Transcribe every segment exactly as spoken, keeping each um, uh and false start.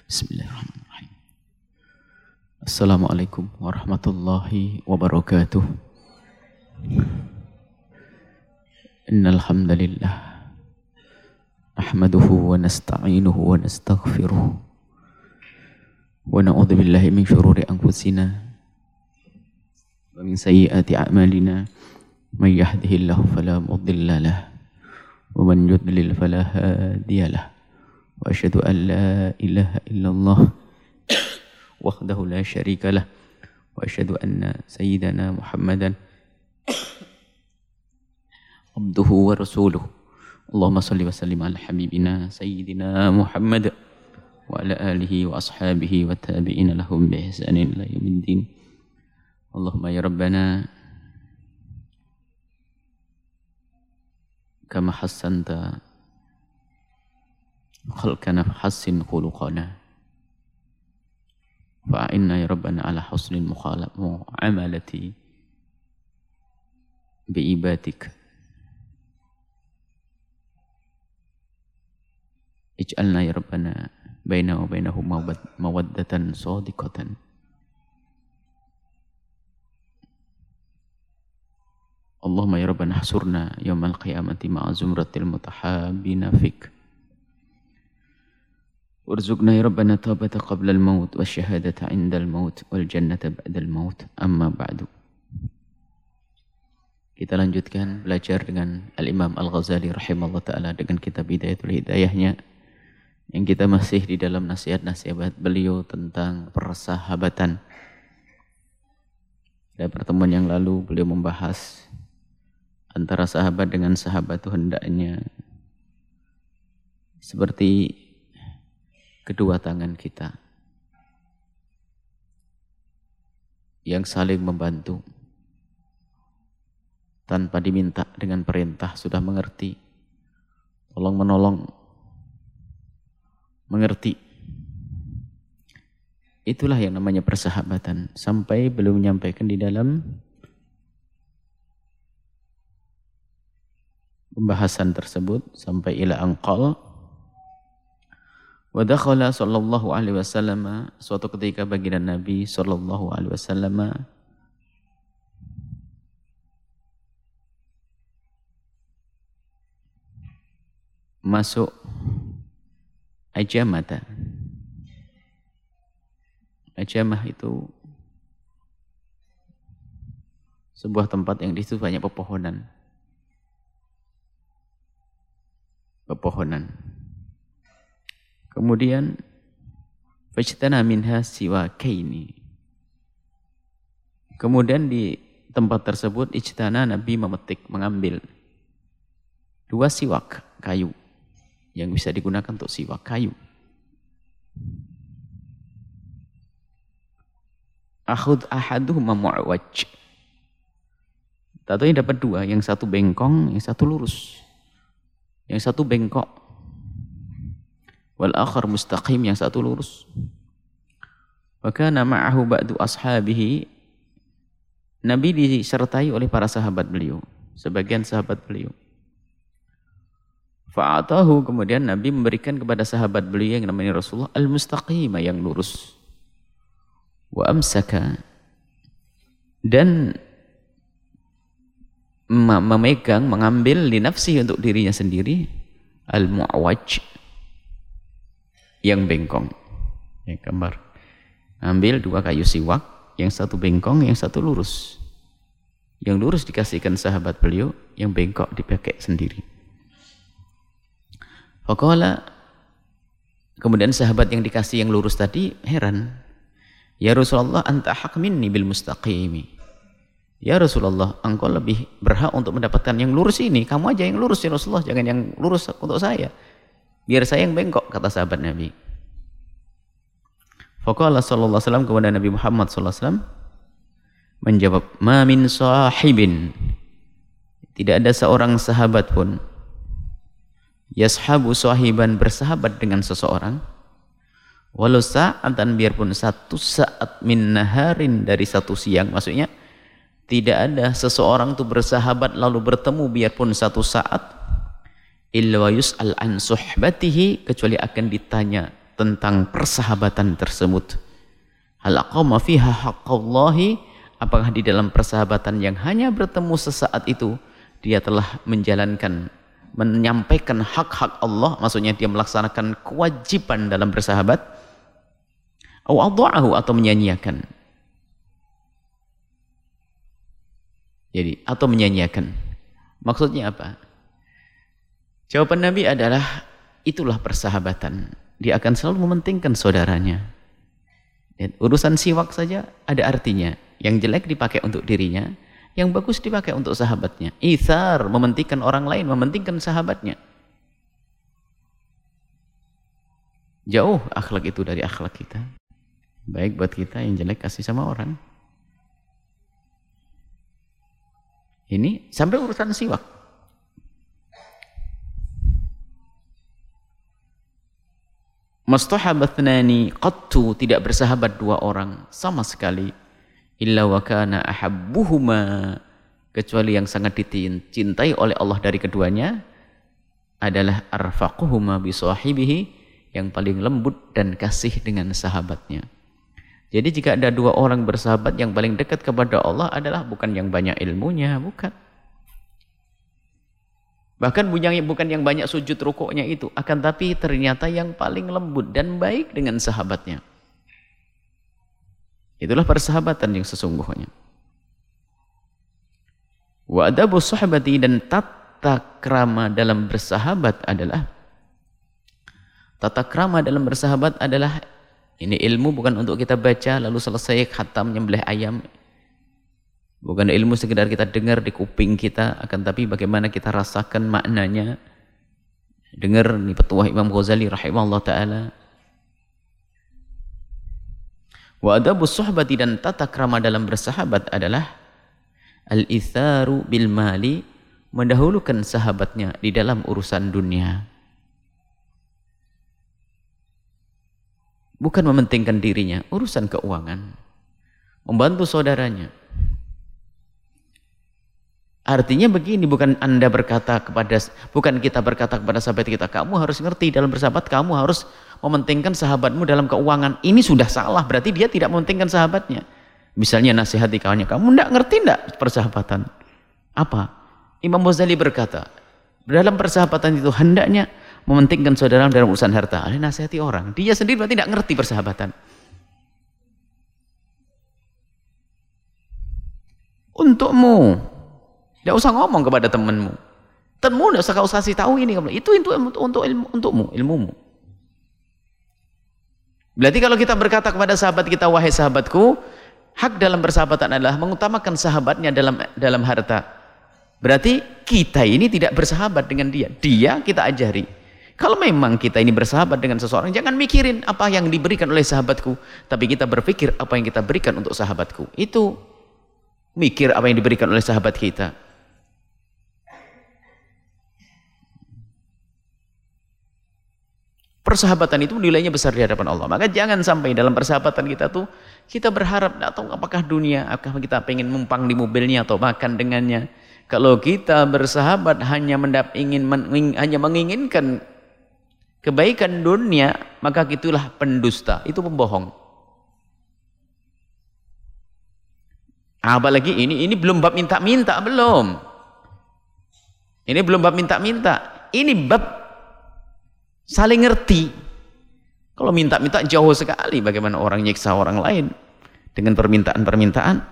Bismillahirrahmanirrahim. Assalamualaikum warahmatullahi wabarakatuh. Innal hamdalillah nahmaduhu wa nasta'inuhu wa nastaghfiruh wa na'udzu billahi min shururi anfusina wa min sayyiati a'malina may yahdihillahu fala mudilla lahu wa man yudlil fala hadiya lahu. Wa asyhadu an la ilaha illallah wahdahu la syarika lah wa asyhadu anna sayyidana Muhammadan abduhu wa rasuluh. Allahumma salli wa sallim ala habibina sayyidina Muhammad wa ala alihi wa ashabihi wa tabi'ina lahum bi ihsanin ila yaumiddin. Allahumma ya rabbana kama hassanta khalqana fahassin khuluqana fa'inna ya rabbana ala husnil mu'amalati bi'ibadik ij'alna ya rabbana baina wa bainahum mawaddatan sadiqatan Allahumma ya rabbana hasurna yawmal qiyamati ma'a zumratil mutahabbina fik warzuqna ya rabbana taubata qabla al-maut wa syahadata 'inda al-maut wal jannata ba'da al-maut. Amma ba'du. Kita lanjutkan belajar dengan Al-Imam Al-Ghazali rahimahullah ta'ala dengan kitab Hidayatul Hidayahnya, yang kita masih di dalam nasihat-nasihat beliau tentang persahabatan. Pada pertemuan yang lalu beliau membahas antara sahabat dengan sahabat itu hendaknya seperti kedua tangan kita yang saling membantu tanpa diminta, dengan perintah sudah mengerti, tolong menolong, mengerti. Itulah yang namanya persahabatan, sampai belum menyampaikan di dalam pembahasan tersebut sampai ila anqal. Wa dakhala sallallahu alaihi wasallam, suatu ketika baginda Nabi sallallahu alaihi wasallam masuk Ajamata. Ajamah itu sebuah tempat yang di situ banyak pepohonan. Pepohonan. Kemudian fajtana minha siwakaini. Kemudian di tempat tersebut ijtana, Nabi memetik, mengambil dua siwak kayu yang bisa digunakan untuk siwak kayu. Akhud ahaduhuma mu'waj. Tentunya dapat dua, yang satu bengkong, yang satu lurus. Yang satu bengkok. Wal akhar mustaqim, yang satu lurus. Wa kana ma'ahu ba'du ashabihi. Nabi disertai oleh para sahabat beliau, sebagian sahabat beliau. Fa'atahu, kemudian Nabi memberikan kepada sahabat beliau yang namanya Rasulullah al-mustaqima, yang lurus. Wa amsaka, dan memegang, mengambil li nafsi, untuk dirinya sendiri, al-mu'waj, yang bengkong. Ya, gambar. Ambil dua kayu siwak, yang satu bengkong, yang satu lurus. Yang lurus dikasihkan sahabat beliau, yang bengkok dipakai sendiri. Faqala, kemudian sahabat yang dikasih yang lurus tadi heran. Ya Rasulullah, anta haq minni bil mustaqimi. Ya Rasulullah, engkau lebih berhak untuk mendapatkan yang lurus ini. Kamu aja yang lurus ya Rasulullah, jangan yang lurus untuk saya. Biar saya yang bengkok, kata sahabat Nabi. Faqala sallallahu alaihi wasallam, kepada Nabi Muhammad sallallahu alaihi wasallam menjawab, ma min sahibin, tidak ada seorang sahabat pun, yashabu sahiban, bersahabat dengan seseorang, walau sa'atan, biarpun satu saat, min naharin, dari satu siang. Maksudnya tidak ada seseorang itu bersahabat lalu bertemu biarpun satu saat, illa wa yus'al an suhbatihi, kecuali akan ditanya tentang persahabatan tersebut. Hal aqama fiha haqqallahi, apakah di dalam persahabatan yang hanya bertemu sesaat itu dia telah menjalankan, menyampaikan hak-hak Allah, maksudnya dia melaksanakan kewajiban dalam bersahabat, au adha'ahu, atau menyanyiakan. Jadi atau menyanyiakan. Maksudnya apa? Jawaban Nabi adalah itulah persahabatan. Dia akan selalu mementingkan saudaranya. Dan urusan siwak saja ada artinya. Yang jelek dipakai untuk dirinya, yang bagus dipakai untuk sahabatnya. Itsar, mementingkan orang lain, mementingkan sahabatnya. Jauh akhlak itu dari akhlak kita. Baik buat kita, yang jelek kasih sama orang. Ini sampai urusan siwak. Mastahabathnani qattu, tidak bersahabat dua orang sama sekali, illa wa kana ahabbuhuma, kecuali yang sangat dicintai oleh Allah dari keduanya adalah arfaquhuma bi sahibihi, yang paling lembut dan kasih dengan sahabatnya. Jadi jika ada dua orang bersahabat, yang paling dekat kepada Allah adalah bukan yang banyak ilmunya, bukan. Bahkan bukan yang banyak sujud rukuknya itu, akan tapi ternyata yang paling lembut dan baik dengan sahabatnya. Itulah persahabatan yang sesungguhnya. Wa adabu sahabati, dan tata krama dalam bersahabat adalah tata krama dalam bersahabat adalah ini ilmu bukan untuk kita baca lalu selesai khatam nyembelih ayam. Bukan ilmu sekedar kita dengar di kuping kita, akan tapi bagaimana kita rasakan maknanya. Dengar nih petuah Imam Ghazali rahimahullah ta'ala. Wa adabus suhbati, dan tata krama dalam bersahabat adalah al-itharu bil mali, mendahulukan sahabatnya di dalam urusan dunia. Bukan mementingkan dirinya, urusan keuangan. Membantu saudaranya. Artinya begini, bukan Anda berkata kepada, bukan kita berkata kepada sahabat kita, kamu harus ngerti dalam bersahabat, kamu harus mementingkan sahabatmu dalam keuangan. Ini sudah salah, berarti dia tidak mementingkan sahabatnya. Misalnya nasihati kawannya, kamu tidak ngerti tidak persahabatan? Apa? Imam Ghazali berkata, dalam persahabatan itu hendaknya mementingkan saudara dalam urusan harta. Ada nasihati orang, dia sendiri berarti tidak ngerti persahabatan. Untukmu, tidak usah ngomong kepada temanmu. Temanmu tidak usah kau kasih tahu ini. Itu untuk untuk ilmu, untukmu, ilmumu. Berarti kalau kita berkata kepada sahabat kita, wahai sahabatku, hak dalam persahabatan adalah mengutamakan sahabatnya dalam dalam harta. Berarti kita ini tidak bersahabat dengan dia. Dia kita ajari. Kalau memang kita ini bersahabat dengan seseorang, jangan mikirin apa yang diberikan oleh sahabatku, tapi kita berpikir apa yang kita berikan untuk sahabatku. Itu mikir apa yang diberikan oleh sahabat kita. Persahabatan itu nilainya besar di hadapan Allah. Maka jangan sampai dalam persahabatan kita tuh kita berharap, atau apakah dunia, apakah kita pengen numpang di mobilnya atau makan dengannya. Kalau kita bersahabat hanya mendap ingin men, hanya menginginkan kebaikan dunia, maka itulah pendusta, itu pembohong. Apalagi ini ini belum bab minta-minta, belum. Ini belum bab minta-minta. Ini bab saling ngerti. Kalau minta-minta jauh sekali, bagaimana orang nyiksa orang lain dengan permintaan-permintaan.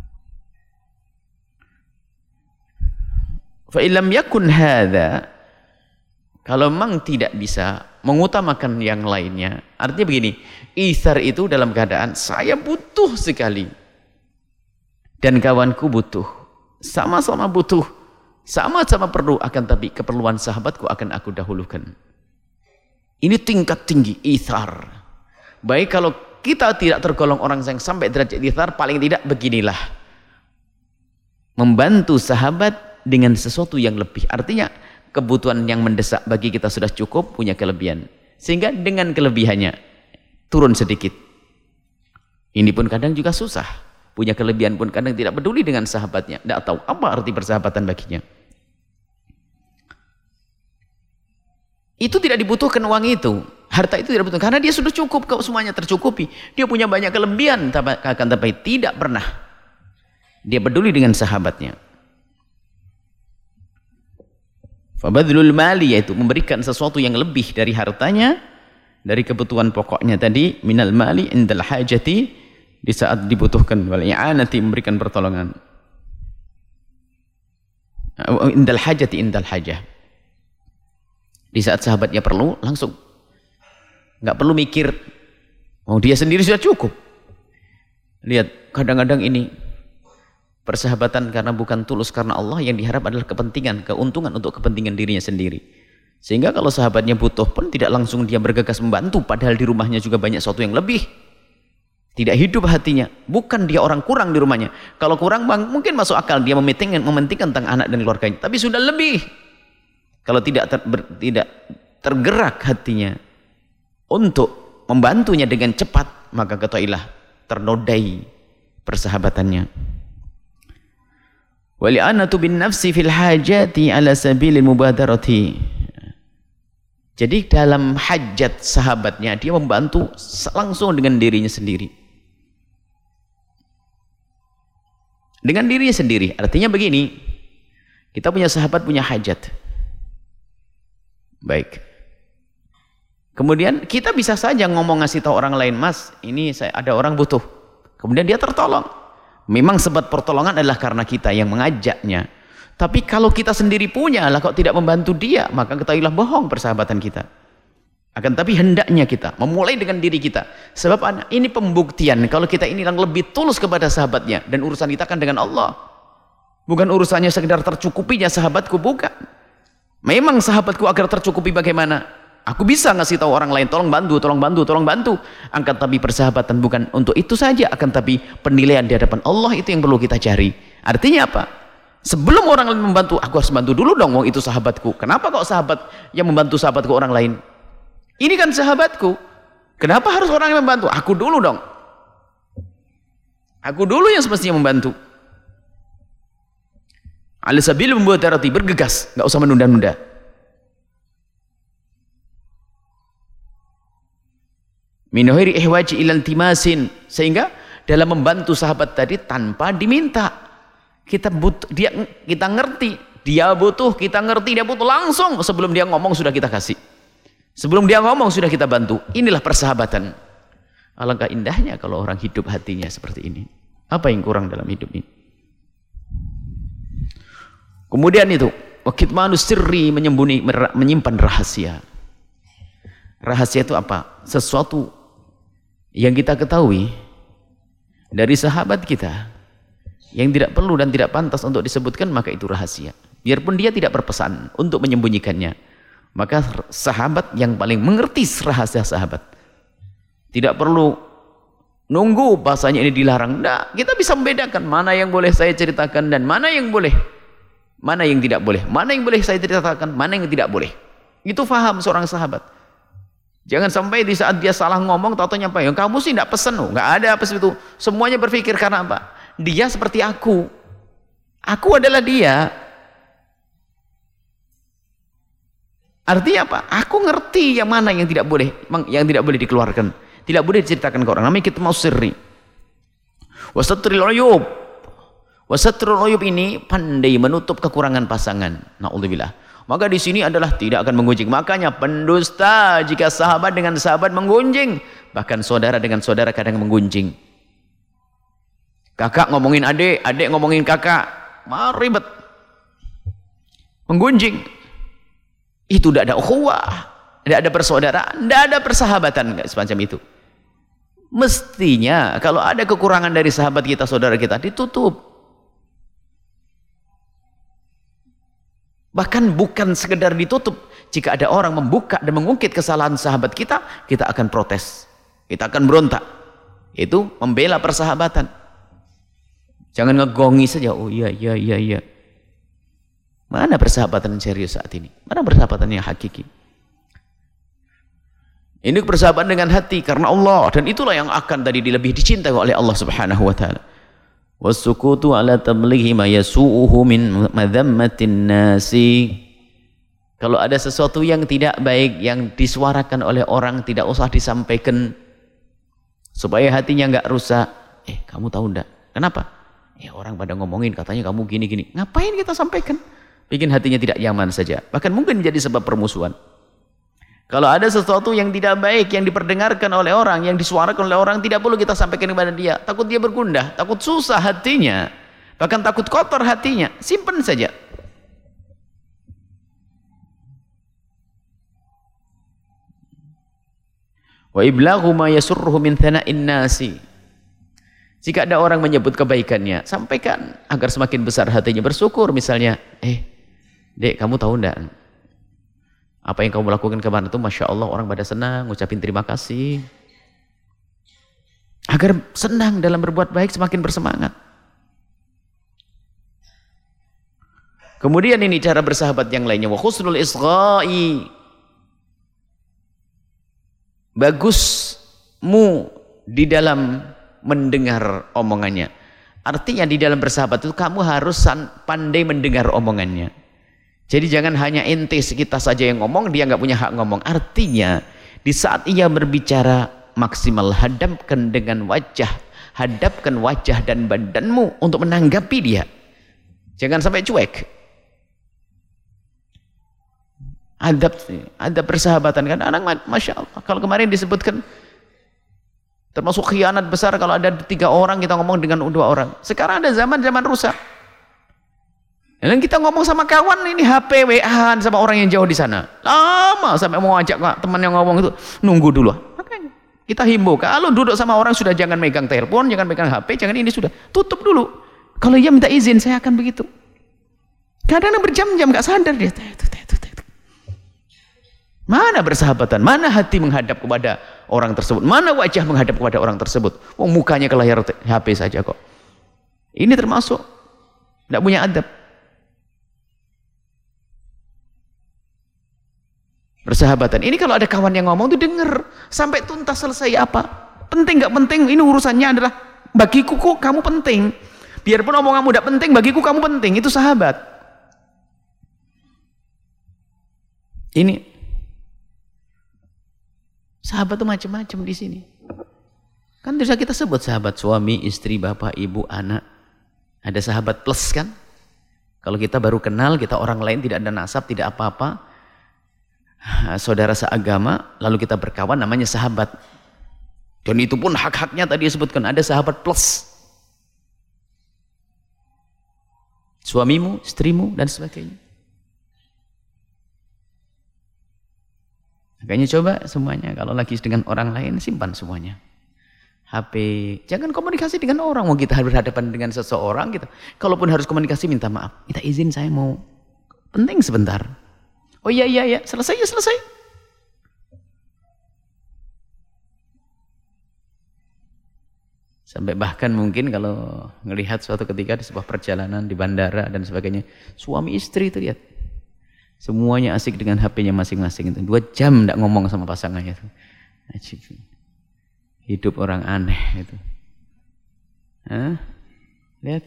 Fa illam yakun hadza, kalau memang tidak bisa mengutamakan yang lainnya, artinya begini, itsar itu dalam keadaan saya butuh sekali dan kawanku butuh, sama-sama butuh, sama-sama perlu, akan tapi keperluan sahabatku akan aku dahulukan. Ini tingkat tinggi itsar. Baik kalau kita tidak tergolong orang yang sampai derajat itsar, paling tidak beginilah, membantu sahabat dengan sesuatu yang lebih. Artinya kebutuhan yang mendesak bagi kita sudah cukup, punya kelebihan, sehingga dengan kelebihannya turun sedikit. Ini pun kadang juga susah, punya kelebihan pun kadang tidak peduli dengan sahabatnya, tidak tahu apa arti persahabatan baginya. Itu tidak dibutuhkan uang itu, Harta itu tidak butuh karena dia sudah cukup, kalau semuanya tercukupi. Dia punya banyak kelebihan, akan tapi tidak pernah dia peduli dengan sahabatnya. Fabadlul mali, yaitu memberikan sesuatu yang lebih dari hartanya, dari kebutuhan pokoknya tadi, minal mali indal hajati, di saat dibutuhkan, wal i'anati, memberikan pertolongan, indal hajati indal hajah, di saat sahabatnya perlu langsung, nggak perlu mikir, oh dia sendiri sudah cukup. Lihat, kadang-kadang ini persahabatan karena bukan tulus karena Allah, yang diharap adalah kepentingan, keuntungan untuk kepentingan dirinya sendiri. Sehingga kalau sahabatnya butuh pun tidak langsung dia bergegas membantu, padahal di rumahnya juga banyak sesuatu yang lebih. Tidak hidup hatinya, bukan dia orang kurang di rumahnya. Kalau kurang mungkin masuk akal dia mementingkan, mementingkan tentang anak dan keluarganya, tapi sudah lebih. Kalau tidak ter, ber, tidak tergerak hatinya untuk membantunya dengan cepat, maka ketahuilah ternodai persahabatannya. Wali'anatu bin nafsi fil hajati ala sabilil mubadarati. Jadi dalam hajat sahabatnya dia membantu langsung dengan dirinya sendiri. Dengan dirinya sendiri. Artinya begini, kita punya sahabat punya hajat. Baik. Kemudian kita bisa saja ngomong ngasih tahu orang lain, Mas, ini saya ada orang butuh. Kemudian dia tertolong. Memang sebab pertolongan adalah karena kita yang mengajaknya. Tapi kalau kita sendiri punya, lah kok tidak membantu dia, maka ketahuilah bohong persahabatan kita. Akan tapi hendaknya kita memulai dengan diri kita. Sebab ini pembuktian kalau kita ini yang lebih tulus kepada sahabatnya, dan urusan kita kan dengan Allah. Bukan urusannya sekedar tercukupinya sahabatku, bukan. Memang sahabatku agar tercukupi bagaimana? Aku bisa ngasih tahu orang lain, tolong bantu, tolong bantu, tolong bantu. Akan tapi persahabatan bukan untuk itu saja, akan tapi penilaian di hadapan Allah itu yang perlu kita cari. Artinya apa? Sebelum orang lain membantu, aku harus bantu dulu dong, wong itu sahabatku. Kenapa kok sahabat yang membantu sahabatku orang lain? Ini kan sahabatku. Kenapa harus orang yang membantu? Aku dulu dong. Aku dulu yang semestinya membantu. Ala sabil membuat darati, bergegas, nggak usah menunda-nunda. Minuhiri ihwaji ilal timasin, sehingga dalam membantu sahabat tadi tanpa diminta, kita butuh, dia kita ngerti dia butuh, kita ngerti dia butuh, langsung sebelum dia ngomong sudah kita kasih, sebelum dia ngomong sudah kita bantu. Inilah persahabatan. Alangkah indahnya kalau orang hidup hatinya seperti ini. Apa yang kurang dalam hidup ini? Kemudian itu wakitmanu sirri, menyembunyi, menyimpan rahasia. Rahasia itu apa? Sesuatu yang kita ketahui dari sahabat kita yang tidak perlu dan tidak pantas untuk disebutkan, maka itu rahasia. Biarpun dia tidak berpesan untuk menyembunyikannya, maka sahabat yang paling mengerti rahasia sahabat. Tidak perlu nunggu bahasanya ini dilarang. Nah, kita bisa membedakan mana yang boleh saya ceritakan dan mana yang boleh, mana yang tidak boleh, mana yang boleh saya ceritakan, mana yang tidak boleh. Itu faham seorang sahabat. Jangan sampai di saat dia salah ngomong, tau-taunya apa? Yang kamu sih tidak pesen, oh, nggak ada apa itu. Semuanya berpikir karena apa? Dia seperti aku. Aku adalah dia. Artinya apa? Aku ngerti yang mana yang tidak boleh, yang tidak boleh dikeluarkan, tidak boleh diceritakan ke orang. Namanya kita mau sirri. Wasatrul uyub. Wasatrul uyub ini pandai menutup kekurangan pasangan. Na'udzubillah. Maka di sini adalah tidak akan menggunjing. Makanya pendusta jika sahabat dengan sahabat menggunjing, bahkan saudara dengan saudara kadang menggunjing. Kakak ngomongin adik, adik ngomongin kakak, mah ribet. Menggunjing. Itu tidak ada ukhuwah, tidak ada persaudaraan, tidak ada persahabatan, enggak semacam itu. Mestinya kalau ada kekurangan dari sahabat kita, saudara kita, ditutup. Bahkan bukan sekedar ditutup, jika ada orang membuka dan mengungkit kesalahan sahabat kita, kita akan protes, kita akan berontak. Itu membela persahabatan. Jangan ngegongi saja, oh iya iya iya iya. Mana persahabatan yang serius saat ini? Mana persahabatan yang hakiki? Ini persahabatan dengan hati karena Allah, dan itulah yang akan tadi lebih dicintai oleh Allah Subhanahu wa taala. Wasukutu ala tablighi ma yasu'uhu min madhammatin nasi. Kalau ada sesuatu yang tidak baik yang disuarakan oleh orang, tidak usah disampaikan supaya hatinya nggak rusak. Eh, kamu tahu enggak? Kenapa? Ya orang pada ngomongin katanya kamu gini-gini. Ngapain kita sampaikan? Bikin hatinya tidak nyaman saja. Bahkan mungkin menjadi sebab permusuhan. Kalau ada sesuatu yang tidak baik yang diperdengarkan oleh orang, yang disuarakan oleh orang, tidak perlu kita sampaikan kepada dia. Takut dia bergundah, takut susah hatinya, bahkan takut kotor hatinya. Simpan saja. Wa iblaghu ma yasurruhu min thana'in nasi. Jika ada orang menyebut kebaikannya, sampaikan agar semakin besar hatinya bersyukur. Misalnya, eh, dek, kamu tahu enggak? Apa yang kamu lakukan kemarin itu, Masya Allah, orang pada senang, ngucapin terima kasih. Agar senang dalam berbuat baik, semakin bersemangat. Kemudian ini cara bersahabat yang lainnya. Wa husnul isgha'i. Bagusmu di dalam mendengar omongannya. Artinya di dalam bersahabat itu kamu harus pandai mendengar omongannya. Jadi jangan hanya ente kita saja yang ngomong, dia nggak punya hak ngomong. Artinya di saat ia berbicara maksimal hadapkan dengan wajah, hadapkan wajah dan badanmu untuk menanggapi dia. Jangan sampai cuek. Adab, adab persahabatan kan anak, Masya Allah. Kalau kemarin disebutkan termasuk khianat besar kalau ada tiga orang kita ngomong dengan dua orang. Sekarang ada zaman zaman rusak. Dan kita ngomong sama kawan ini H P W A sama orang yang jauh di sana. Lama sampai mau ajak teman yang ngomong itu nunggu dulu. Makanya kita himbau kalau duduk sama orang sudah jangan megang telepon, jangan megang H P, jangan ini sudah tutup dulu. Kalau ia minta izin saya akan begitu. Kadang-kadang berjam-jam nggak sadar dia. Mana bersahabatan? Mana hati menghadap kepada orang tersebut? Mana wajah menghadap kepada orang tersebut? Oh, mukanya ke layar H P saja kok. Ini termasuk tidak punya adab. Bersahabatan. Ini kalau ada kawan yang ngomong tuh denger sampai tuntas selesai apa. Penting nggak penting? Ini urusannya adalah bagiku kok kamu penting. Biarpun omonganmu tidak penting, bagiku kamu penting. Itu sahabat. Ini sahabat itu macam-macam di sini. Kan bisa kita sebut sahabat suami, istri, bapak, ibu, anak. Ada sahabat plus kan? Kalau kita baru kenal, kita orang lain tidak ada nasab, tidak apa-apa. Saudara seagama, lalu kita berkawan namanya sahabat. Dan itu pun hak-haknya tadi disebutkan, ada sahabat plus. Suamimu, istrimu, dan sebagainya. Makanya coba semuanya kalau lagi dengan orang lain simpan semuanya. H P, jangan komunikasi dengan orang. Mau kita berhadapan dengan seseorang gitu. Kalaupun harus komunikasi minta maaf. Minta izin saya mau penting sebentar. Oh iya iya iya, selesai ya selesai. Sampai bahkan mungkin kalau ngelihat suatu ketika di sebuah perjalanan di bandara dan sebagainya, suami istri itu lihat. Semuanya asik dengan H P-nya masing-masing itu. Dua jam tidak ngomong sama pasangannya itu. Ajib. Hidup orang aneh itu. Hah? Lihat.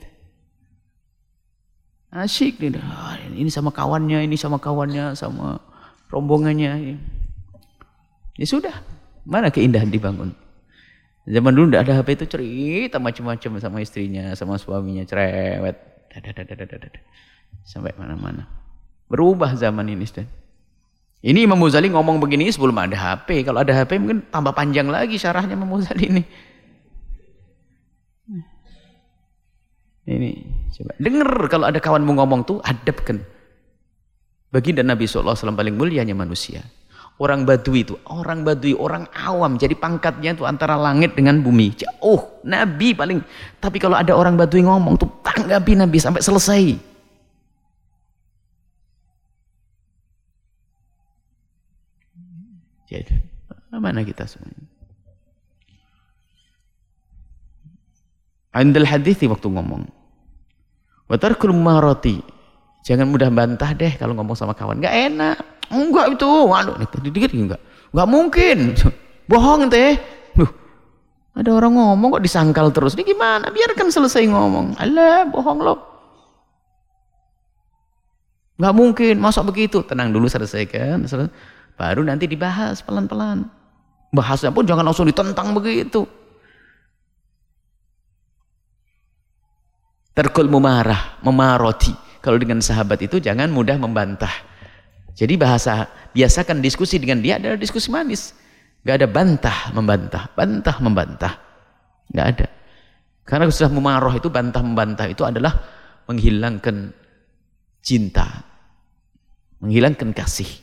Asyik nih. Ini sama kawannya, ini sama kawannya, sama rombongannya. Ya sudah. Mana keindahan dibangun. Zaman dulu tidak ada H P itu cerita macam-macam sama istrinya, sama suaminya, cerewet. Sampai mana-mana. Berubah zaman ini, Ustaz. Ini Imam Ghazali ngomong begini sebelum ada H P. Kalau ada H P mungkin tambah panjang lagi syarahnya Imam Ghazali ini. Ini coba dengar kalau ada kawanmu ngomong tuh hadapkan. Baginda Nabi shallallahu alaihi wasallam paling mulianya manusia. Orang Badui itu, orang Badui, orang awam. Jadi pangkatnya itu antara langit dengan bumi. Jauh, Nabi paling. Tapi kalau ada orang Badui ngomong tuh tanggapi Nabi sampai selesai. Jadi, mana kita semuanya? Andal hadithi waktu ngomong. Wa tarkul marati. Jangan mudah bantah deh kalau ngomong sama kawan. Enggak enak. Enggak itu. Waduh, dikit-dikit enggak. Enggak mungkin. Bohong teh. Duh. Ada orang ngomong kok disangkal terus. Ini gimana? Biarkan selesai ngomong. Alah, bohong lo. Nggak mungkin, masa begitu? Tenang dulu, selesaikan. Baru nanti dibahas pelan-pelan. Bahasnya pun jangan langsung ditentang begitu. Terkul memarah, memaroti. Kalau dengan sahabat itu jangan mudah membantah. Jadi bahasa, biasakan diskusi dengan dia adalah diskusi manis. Gak ada bantah, membantah, bantah, membantah. Gak ada. Karena sudah memarah itu, bantah, membantah itu adalah menghilangkan cinta. Menghilangkan kasih.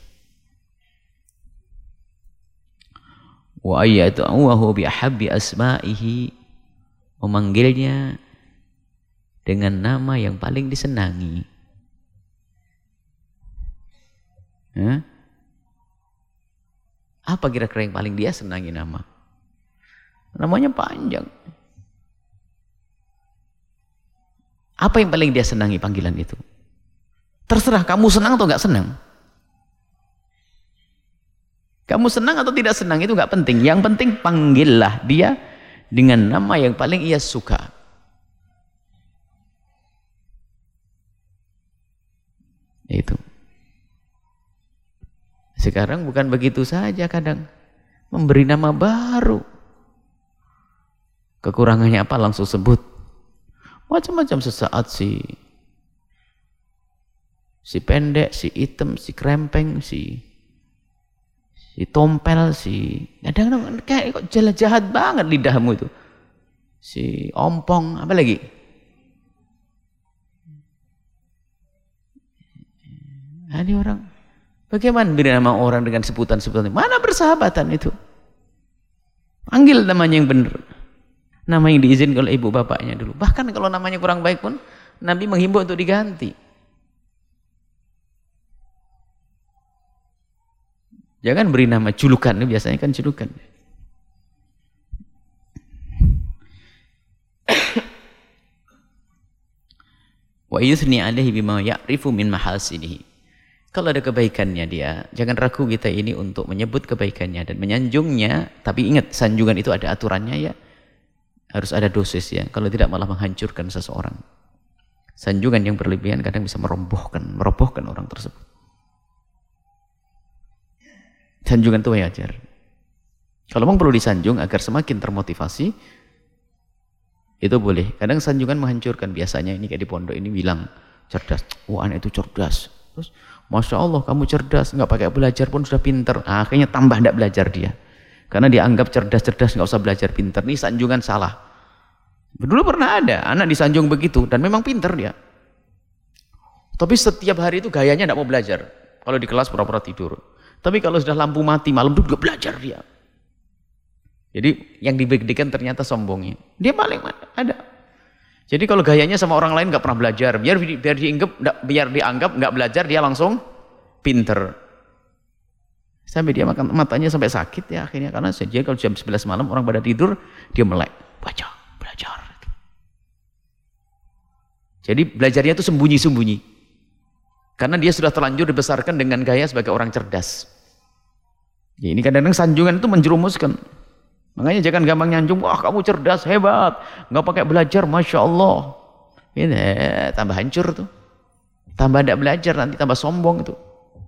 Wa ayyatu'ahu bi ahabbi asma'ihi, memanggilnya dengan nama yang paling disenangi. Hah? Apa kira-kira yang paling dia senangi nama? Namanya panjang. Apa yang paling dia senangi panggilan itu? Terserah kamu senang atau nggak senang. Kamu senang atau tidak senang itu nggak penting. Yang penting panggillah dia dengan nama yang paling ia suka. Itu. Sekarang bukan begitu saja kadang. Memberi nama baru. Kekurangannya apa langsung sebut. Macam-macam sesaat si si pendek, si hitam, si krempeng, si si tompel, si kadang-kadang kayak kok jalan jahat banget lidahmu itu. Si ompong, apa lagi? Ini orang, bagaimana beri nama orang dengan sebutan-sebutan? Mana persahabatan itu? Panggil namanya yang benar. Nama yang diizinkan oleh ibu bapaknya dulu. Bahkan kalau namanya kurang baik pun, Nabi menghimbau untuk diganti. Jangan beri nama julukan, biasanya kan julukan. Wa yusni alaihi bima ya'rifu min mahasinihi. Kalau ada kebaikannya dia, jangan ragu kita ini untuk menyebut kebaikannya dan menyanjungnya, tapi ingat sanjungan itu ada aturannya ya. Harus ada dosis ya, kalau tidak malah menghancurkan seseorang. Sanjungan yang berlebihan kadang bisa merobohkan, merobohkan orang tersebut. Sanjungan itu wajar. Kalau memang perlu disanjung agar semakin termotivasi, itu boleh. Kadang sanjungan menghancurkan. Biasanya ini kayak di pondok ini bilang cerdas. Wah, anak itu cerdas. Terus, Masya Allah kamu cerdas, nggak pakai belajar pun sudah pinter. Nah, akhirnya tambah tidak belajar dia. Karena dianggap cerdas-cerdas nggak usah belajar pinter. Ini sanjungan salah. Dulu pernah ada anak disanjung begitu dan memang pinter dia. Tapi setiap hari itu gayanya tidak mau belajar. Kalau di kelas pura-pura tidur. Tapi kalau sudah lampu mati malam itu juga belajar dia. Jadi yang diberikan ternyata sombongnya. Dia paling ada. Jadi kalau gayanya sama orang lain nggak pernah belajar, biar biar dianggap biar dianggap nggak belajar dia langsung pinter. Sampai dia makan matanya sampai sakit ya akhirnya karena saja kalau jam sebelas malam orang pada tidur dia melek baca belajar. Jadi belajarnya itu sembunyi-sembunyi. Karena dia sudah terlanjur dibesarkan dengan gaya sebagai orang cerdas. Ya, ini kadang-kadang sanjungan itu menjerumuskan. Makanya jangan gampang nyanjung, wah kamu cerdas, hebat. Nggak pakai belajar, Masya Allah. Ini eh, tambah hancur tuh. Tambah tidak belajar, nanti tambah sombong itu.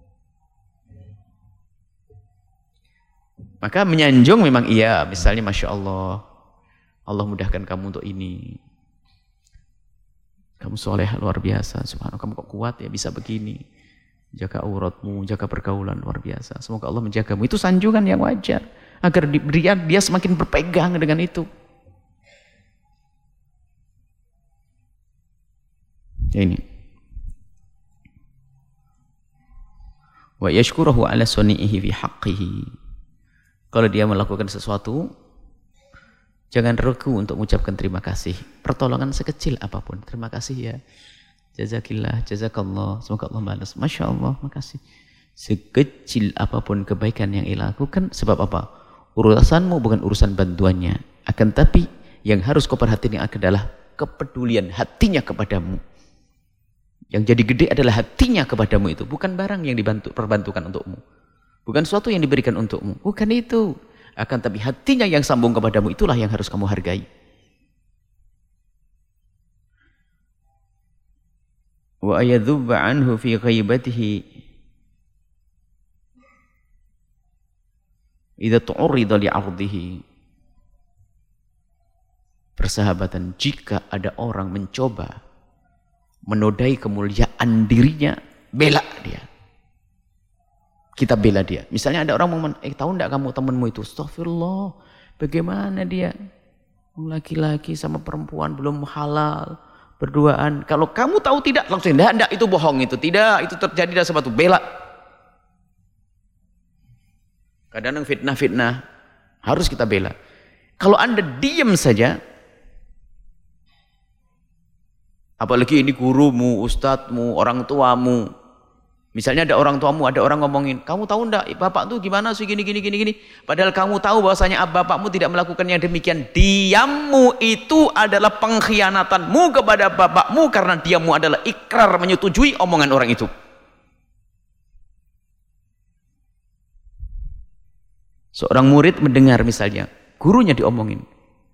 Maka menyanjung memang iya. Misalnya Masya Allah. Allah mudahkan kamu untuk ini. Kamu soleh luar biasa, subhanallah, kamu kok kuat ya bisa begini. Jaga auratmu, jaga pergaulan luar biasa. Semoga Allah menjagamu. Itu sanjungan yang wajar. Agar dia, dia semakin berpegang dengan itu. Ini. Wa yashkurahu ala suni'ihi fi haqqihi. Kalau dia melakukan sesuatu, jangan ragu untuk mengucapkan terima kasih. Pertolongan sekecil apapun. Terima kasih ya. Jazakillah, jazakallah. Semoga Allah balas. Masya Allah, makasih. Sekecil apapun kebaikan yang ia lakukan. Sebab apa? Urusanmu bukan urusan bantuannya. Akan tapi yang harus kau perhatikan adalah kepedulian hatinya kepadamu. Yang jadi gede adalah hatinya kepadamu itu. Bukan barang yang dibantu, perbantukan untukmu. Bukan sesuatu yang diberikan untukmu. Bukan itu. Akan tapi hatinya yang sambung kepadamu itulah yang harus kamu hargai. wa ayadhubba anhu fi ghaibatihi idza tu'rida li'ardihi. Persahabatan, jika ada orang mencoba menodai kemuliaan dirinya, bela dia. Kita bela dia. Misalnya ada orang ngomong, eh tahu enggak kamu temanmu itu? Astagfirullah, bagaimana dia? Laki-laki sama perempuan belum halal, berduaan. Kalau kamu tahu tidak, langsung enggak, enggak, itu bohong itu. Tidak, itu terjadi dalam sebab itu. Bela. Kadang-kadang fitnah-fitnah harus kita bela. Kalau Anda diam saja, apalagi ini gurumu, ustadzmu, orang tuamu. Misalnya ada orang tuamu, ada orang ngomongin, kamu tahu enggak bapak tuh gimana sih gini gini gini gini. Padahal kamu tahu bahwasanya bapakmu tidak melakukan yang demikian. Diammu itu adalah pengkhianatanmu kepada bapakmu karena diammu adalah ikrar menyetujui omongan orang itu. Seorang murid mendengar misalnya gurunya diomongin.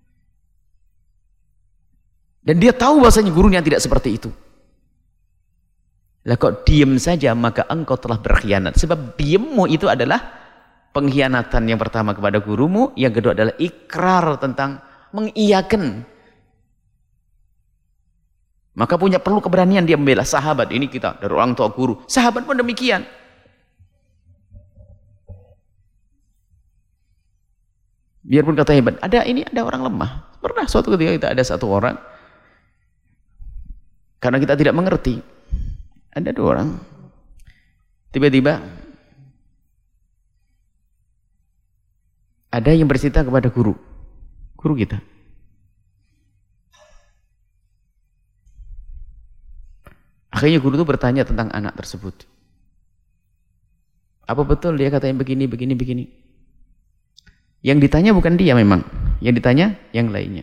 Dan dia tahu bahwasanya gurunya tidak seperti itu. Lah kok diam saja, maka engkau telah berkhianat. Sebab diammu itu adalah pengkhianatan yang pertama kepada gurumu, yang kedua adalah ikrar tentang mengiyakan. Maka punya perlu keberanian dia membela sahabat. Ini kita dari orang tua guru. Sahabat pun demikian. Biarpun kata hebat, ada ini ada orang lemah. Pernah suatu ketika kita ada satu orang, karena kita tidak mengerti, ada dua orang, tiba-tiba ada yang bercerita kepada guru, guru kita. Akhirnya guru itu bertanya tentang anak tersebut. Apa betul dia katanya begini, begini, begini? Yang ditanya bukan dia memang, yang ditanya yang lainnya.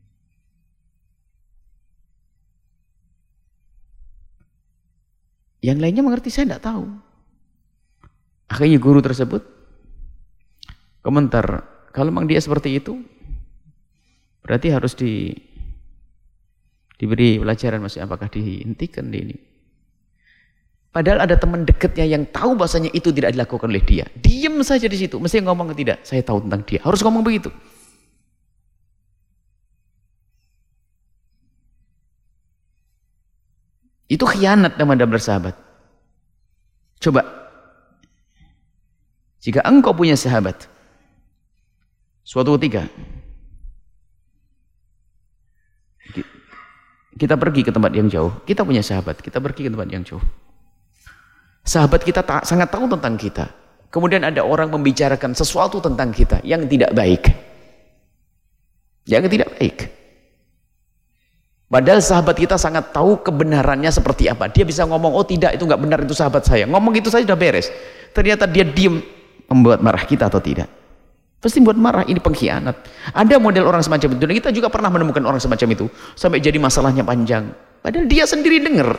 Yang lainnya mengerti, saya tidak tahu. Akhirnya guru tersebut komentar, kalau memang dia seperti itu, berarti harus di, diberi pelajaran, maksudnya apakah dihentikan di ini. Padahal ada teman dekatnya yang tahu bahasanya itu tidak dilakukan oleh dia. Diam saja di situ. Mesti ngomong tidak, saya tahu tentang dia. Harus ngomong begitu. Itu khianat namanya bersahabat. Coba. Jika engkau punya sahabat, suatu ketika kita pergi ke tempat yang jauh. Kita punya sahabat, kita pergi ke tempat yang jauh. Sahabat kita tak, sangat tahu tentang kita. Kemudian ada orang membicarakan sesuatu tentang kita yang tidak baik. Yang tidak baik. Padahal sahabat kita sangat tahu kebenarannya seperti apa. Dia bisa ngomong, oh tidak, itu nggak benar, itu sahabat saya. Ngomong itu saja sudah beres. Ternyata dia diam, membuat marah kita atau tidak. Pasti buat marah, ini pengkhianat. Ada model orang semacam itu. Dan kita juga pernah menemukan orang semacam itu. Sampai jadi masalahnya panjang. Padahal dia sendiri dengar.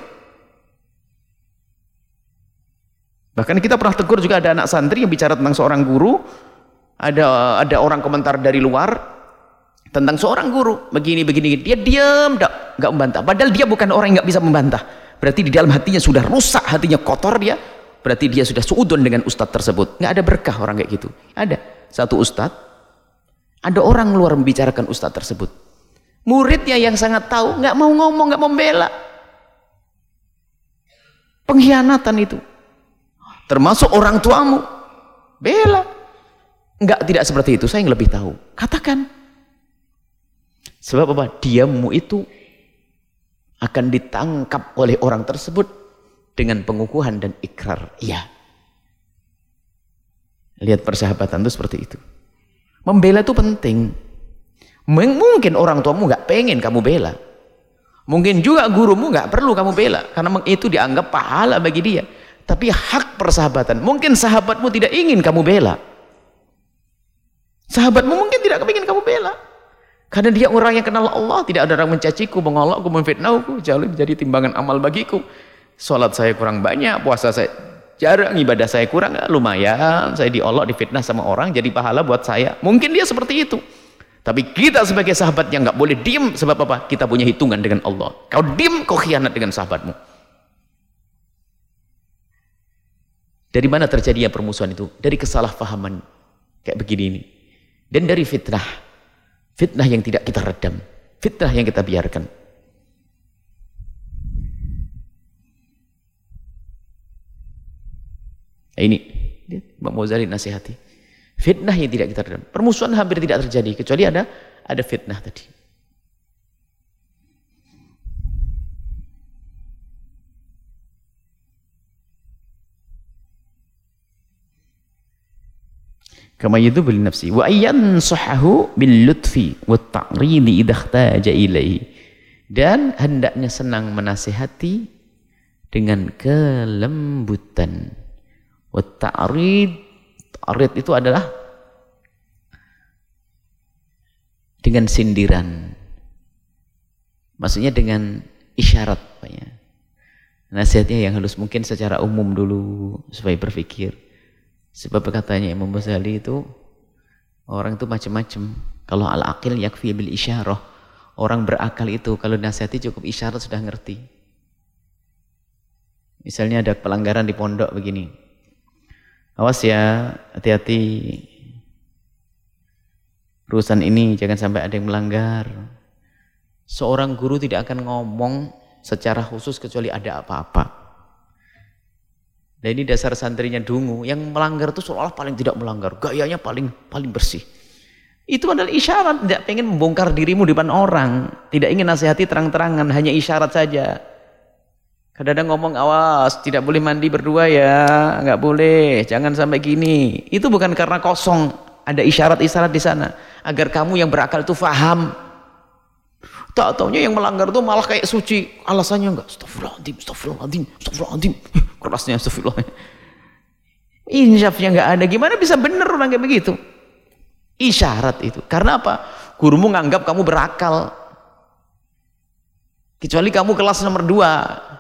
Bahkan kita pernah tegur juga ada anak santri yang bicara tentang seorang guru. Ada ada orang komentar dari luar tentang seorang guru begini begini. Dia diam, enggak enggak membantah. Padahal dia bukan orang yang enggak bisa membantah. Berarti di dalam hatinya sudah rusak, hatinya kotor dia. Berarti dia sudah suudon dengan ustadz tersebut. Enggak ada berkah orang kayak gitu. Ada satu ustadz, ada orang luar membicarakan ustadz tersebut. Muridnya yang sangat tahu enggak mau ngomong, enggak membela. Pengkhianatan itu. Termasuk orang tuamu, bela. Enggak, tidak seperti itu, saya yang lebih tahu. Katakan. Sebab apa? Diammu itu akan ditangkap oleh orang tersebut dengan pengukuhan dan ikrar. Iya. Lihat persahabatan itu seperti itu. Membela itu penting. Mungkin orang tuamu enggak pengen kamu bela. Mungkin juga gurumu enggak perlu kamu bela. Karena itu dianggap pahala bagi dia. Tapi hak persahabatan, mungkin sahabatmu tidak ingin kamu bela. Sahabatmu mungkin tidak ingin kamu bela. Karena dia orang yang kenal Allah, tidak ada orang mencaciku, mengolokku, memfitnahku, jauh menjadi timbangan amal bagiku. Salat saya kurang banyak, puasa saya jarang, ibadah saya kurang, lumayan, saya diolok, difitnah sama orang, jadi pahala buat saya. Mungkin dia seperti itu. Tapi kita sebagai sahabat yang nggak boleh diem, sebab apa? Kita punya hitungan dengan Allah. Kau diem, kau khianat dengan sahabatmu. Dari mana terjadinya permusuhan itu? Dari kesalahpahaman kayak begini ini. Dan dari fitnah. Fitnah yang tidak kita redam. Fitnah yang kita biarkan. Ini Imam Ghazali nasihati. Fitnah yang tidak kita redam. Permusuhan hampir tidak terjadi kecuali ada ada fitnah tadi. Kama yadhubul nafsi wa yansahahu bil lutfi wat ta'rid idza ihtaja ilaihi. Dan hendaknya senang menasihati dengan kelembutan. Wat ta'rid, ta'rid itu adalah dengan sindiran. Maksudnya dengan isyarat, Pak ya. Nasihatnya yang halus, mungkin secara umum dulu supaya berpikir. Sebab katanya Imam Ghazali itu orang itu macam-macam. Kalau al-aqil yakfi bil isyarah. Orang berakal itu kalau nasihati cukup isyarat sudah ngerti. Misalnya ada pelanggaran di pondok begini. Awas ya, hati-hati. Urusan ini jangan sampai ada yang melanggar. Seorang guru tidak akan ngomong secara khusus kecuali ada apa-apa. Dan ini dasar santrinya dungu, yang melanggar itu seolah-olah paling tidak melanggar, gayanya paling paling bersih. Itu adalah isyarat, tidak pengen membongkar dirimu di depan orang, tidak ingin nasihati terang-terangan, hanya isyarat saja. Kadang-kadang ngomong, awas, tidak boleh mandi berdua ya, nggak boleh, jangan sampai gini. Itu bukan karena kosong, ada isyarat-isyarat di sana, agar kamu yang berakal itu faham. Tak taunya yang melanggar itu malah kayak suci, alasannya enggak, astagfirullahaladzim, astagfirullahaladzim, astagfirullahaladzim, kerasnya astagfirullah. Insafnya enggak ada, gimana bisa benar orang kayak begitu? Isyarat itu, karena apa? Gurumu nganggap kamu berakal, kecuali kamu kelas nomor dua.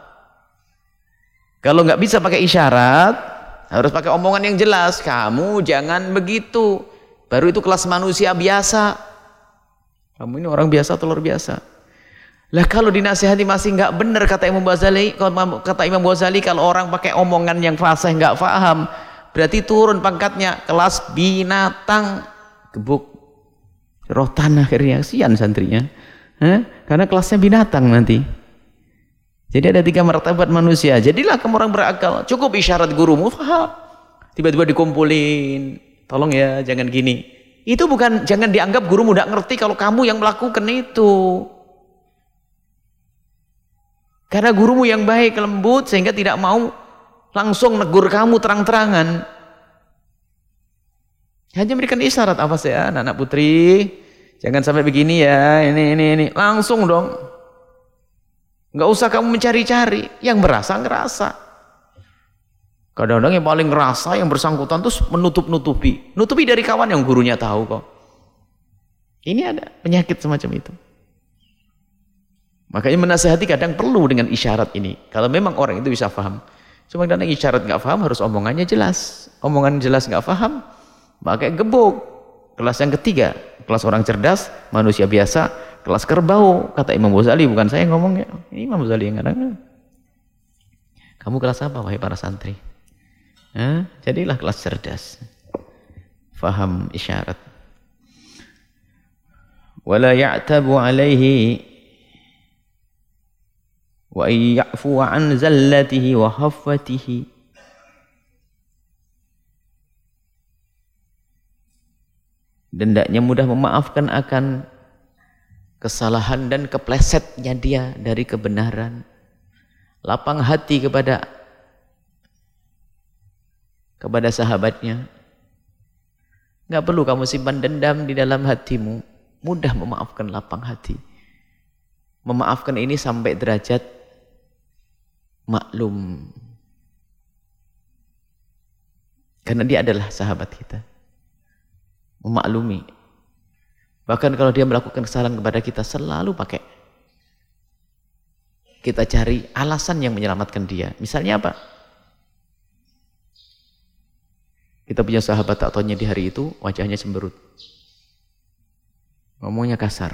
Kalau nggak bisa pakai isyarat, harus pakai omongan yang jelas, kamu jangan begitu, baru itu kelas manusia biasa. Kamu ini orang biasa atau luar biasa? Lah kalau dinasihati masih nggak benar, kata Imam Ghazali, kata Imam Ghazali kalau orang pakai omongan yang fasih nggak paham, berarti turun pangkatnya kelas binatang, gebuk rotan akhirnya, kasihan santrinya, Hah? Karena kelasnya binatang nanti. Jadi ada tiga martabat manusia. Jadilah kamu orang berakal, cukup isyarat gurumu paham. Tiba-tiba dikumpulin, tolong ya jangan gini. Itu bukan, jangan dianggap gurumu tidak ngerti kalau kamu yang melakukan itu. Karena gurumu yang baik, lembut, sehingga tidak mau langsung negur kamu terang-terangan. Hanya berikan isyarat, apa sih ya, anak-anak putri, jangan sampai begini ya, ini, ini, ini. Langsung dong. Nggak usah kamu mencari-cari, yang berasa ngerasa. Kadang-kadang yang paling ngerasa, yang bersangkutan terus menutup-nutupi. Nutupi dari kawan yang gurunya tahu kok. Ini ada penyakit semacam itu. Makanya menasihati kadang perlu dengan isyarat ini. Kalau memang orang itu bisa paham. Cuma kadang isyarat nggak paham, harus omongannya jelas. Omongan jelas nggak paham, pakai gebuk. Kelas yang ketiga, kelas orang cerdas, manusia biasa, kelas kerbau. Kata Imam Ghazali, bukan saya yang ngomongnya. Ini Imam Ghazali yang kadang. Kamu kelas apa, wahai para santri? Hah? Jadilah kelas cerdas, faham isyarat. Wala ya'tabu alaihi wa ya'fu an zallatihi wa haffatihi. Dan hendaknya mudah memaafkan akan kesalahan dan keplesetnya dia dari kebenaran. Lapang hati kepada kepada sahabatnya. Nggak perlu kamu simpan dendam di dalam hatimu, mudah memaafkan, lapang hati. Memaafkan ini sampai derajat maklum, karena dia adalah sahabat kita. Memaklumi, bahkan kalau dia melakukan kesalahan kepada kita, selalu pakai kita cari alasan yang menyelamatkan dia. Misalnya apa? Kita punya sahabat, tak taunya di hari itu wajahnya cemberut, ngomongnya kasar.